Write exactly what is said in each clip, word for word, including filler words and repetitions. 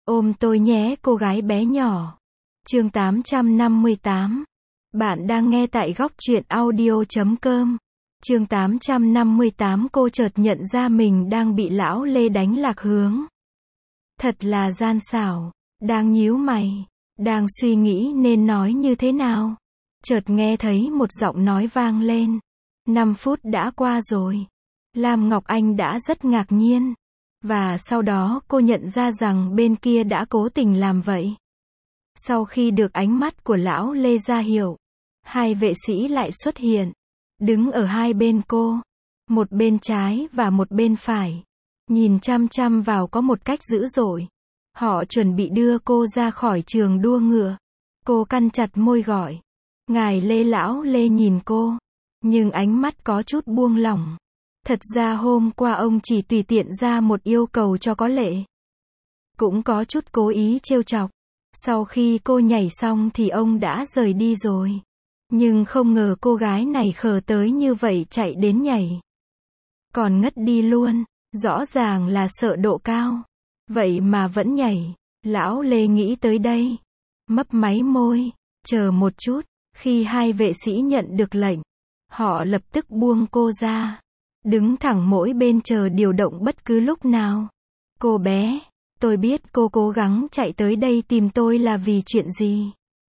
Ôm tôi nhé cô gái bé nhỏ. Chương tám trăm năm mươi tám. Bạn đang nghe tại góc truyện audio chấm com. Chương tám trăm năm mươi tám. Cô chợt nhận ra mình đang bị lão Lê đánh lạc hướng. Thật là gian xảo. Đang nhíu mày, đang suy nghĩ nên nói như thế nào. Chợt nghe thấy một giọng nói vang lên. Năm phút đã qua rồi. Lam Ngọc Anh đã rất ngạc nhiên. Và sau đó cô nhận ra rằng bên kia đã cố tình làm vậy. Sau khi được ánh mắt của lão Lê ra hiệu, hai vệ sĩ lại xuất hiện, đứng ở hai bên cô, một bên trái và một bên phải, nhìn chăm chăm vào có một cách dữ dội. Họ chuẩn bị đưa cô ra khỏi trường đua ngựa. Cô cắn chặt môi gọi, ngài Lê. Lão Lê nhìn cô, nhưng ánh mắt có chút buông lỏng. Thật ra hôm qua ông chỉ tùy tiện ra một yêu cầu cho có lệ. Cũng có chút cố ý trêu chọc. Sau khi cô nhảy xong thì ông đã rời đi rồi. Nhưng không ngờ cô gái này khờ tới như vậy, chạy đến nhảy. Còn ngất đi luôn. Rõ ràng là sợ độ cao. Vậy mà vẫn nhảy. Lão Lê nghĩ tới đây, mấp máy môi. Chờ một chút. Khi hai vệ sĩ nhận được lệnh, họ lập tức buông cô ra. Đứng thẳng mỗi bên chờ điều động bất cứ lúc nào. Cô bé, tôi biết cô cố gắng chạy tới đây tìm tôi là vì chuyện gì.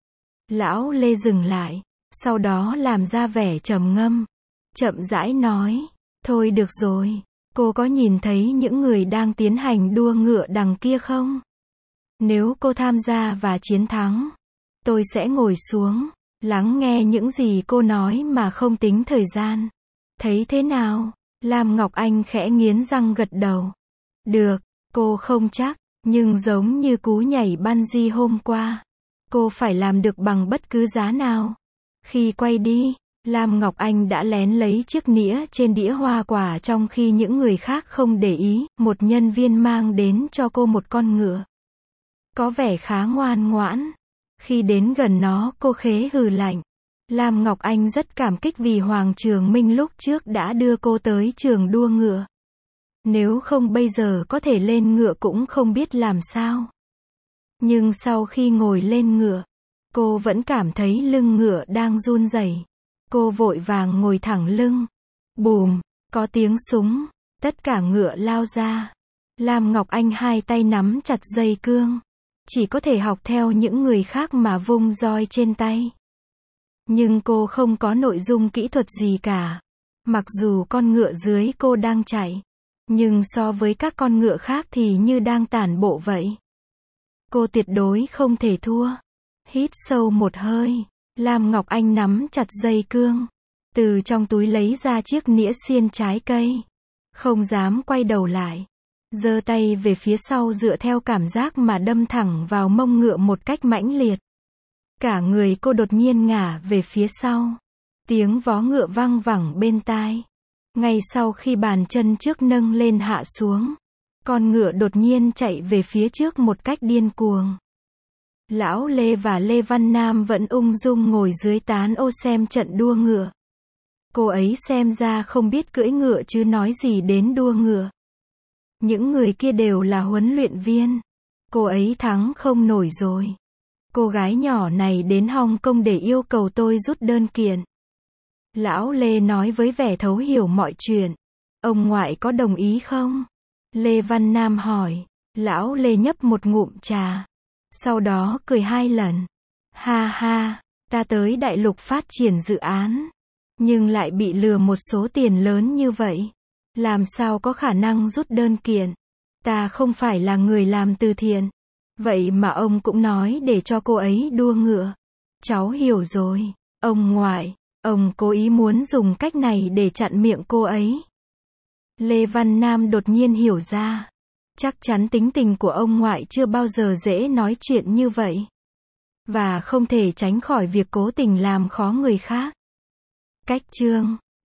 Lão Lê dừng lại, sau đó làm ra vẻ trầm ngâm, chậm rãi nói, thôi được rồi, cô có nhìn thấy những người đang tiến hành đua ngựa đằng kia không? Nếu cô tham gia và chiến thắng, tôi sẽ ngồi xuống, lắng nghe những gì cô nói mà không tính thời gian. Thấy thế nào? Lam Ngọc Anh khẽ nghiến răng gật đầu. Được, cô không chắc, nhưng giống như cú nhảy bungee hôm qua, cô phải làm được bằng bất cứ giá nào. Khi quay đi, Lam Ngọc Anh đã lén lấy chiếc nĩa trên đĩa hoa quả trong khi những người khác không để ý. Một nhân viên mang đến cho cô một con ngựa. Có vẻ khá ngoan ngoãn. Khi đến gần nó, cô khế hừ lạnh. Lam Ngọc Anh rất cảm kích vì Hoàng Trường Minh lúc trước đã đưa cô tới trường đua ngựa. Nếu không bây giờ có thể lên ngựa cũng không biết làm sao. Nhưng sau khi ngồi lên ngựa, cô vẫn cảm thấy lưng ngựa đang run rẩy. Cô vội vàng ngồi thẳng lưng. Bùm, có tiếng súng, tất cả ngựa lao ra. Lam Ngọc Anh hai tay nắm chặt dây cương. Chỉ có thể học theo những người khác mà vung roi trên tay. Nhưng cô không có nội dung kỹ thuật gì cả. Mặc dù con ngựa dưới cô đang chạy, nhưng so với các con ngựa khác thì như đang tản bộ vậy. Cô tuyệt đối không thể thua. Hít sâu một hơi, Lam Ngọc Anh nắm chặt dây cương. Từ trong túi lấy ra chiếc nĩa xiên trái cây. Không dám quay đầu lại. Giơ tay về phía sau dựa theo cảm giác mà đâm thẳng vào mông ngựa một cách mãnh liệt. Cả người cô đột nhiên ngả về phía sau. Tiếng vó ngựa vang vẳng bên tai. Ngay sau khi bàn chân trước nâng lên hạ xuống, con ngựa đột nhiên chạy về phía trước một cách điên cuồng. Lão Lê và Lê Văn Nam vẫn ung dung ngồi dưới tán ô xem trận đua ngựa. Cô ấy xem ra không biết cưỡi ngựa chứ nói gì đến đua ngựa. Những người kia đều là huấn luyện viên. Cô ấy thắng không nổi rồi. Cô gái nhỏ này đến Hong Kong để yêu cầu tôi rút đơn kiện. Lão Lê nói với vẻ thấu hiểu mọi chuyện. Ông ngoại có đồng ý không? Lê Văn Nam hỏi. Lão Lê nhấp một ngụm trà. Sau đó cười hai lần. Ha ha, ta tới đại lục phát triển dự án. Nhưng lại bị lừa một số tiền lớn như vậy. Làm sao có khả năng rút đơn kiện? Ta không phải là người làm từ thiện. Vậy mà ông cũng nói để cho cô ấy đua ngựa. Cháu hiểu rồi. Ông ngoại, ông cố ý muốn dùng cách này để chặn miệng cô ấy. Lê Văn Nam đột nhiên hiểu ra. Chắc chắn tính tình của ông ngoại chưa bao giờ dễ nói chuyện như vậy. Và không thể tránh khỏi việc cố tình làm khó người khác. Cách chương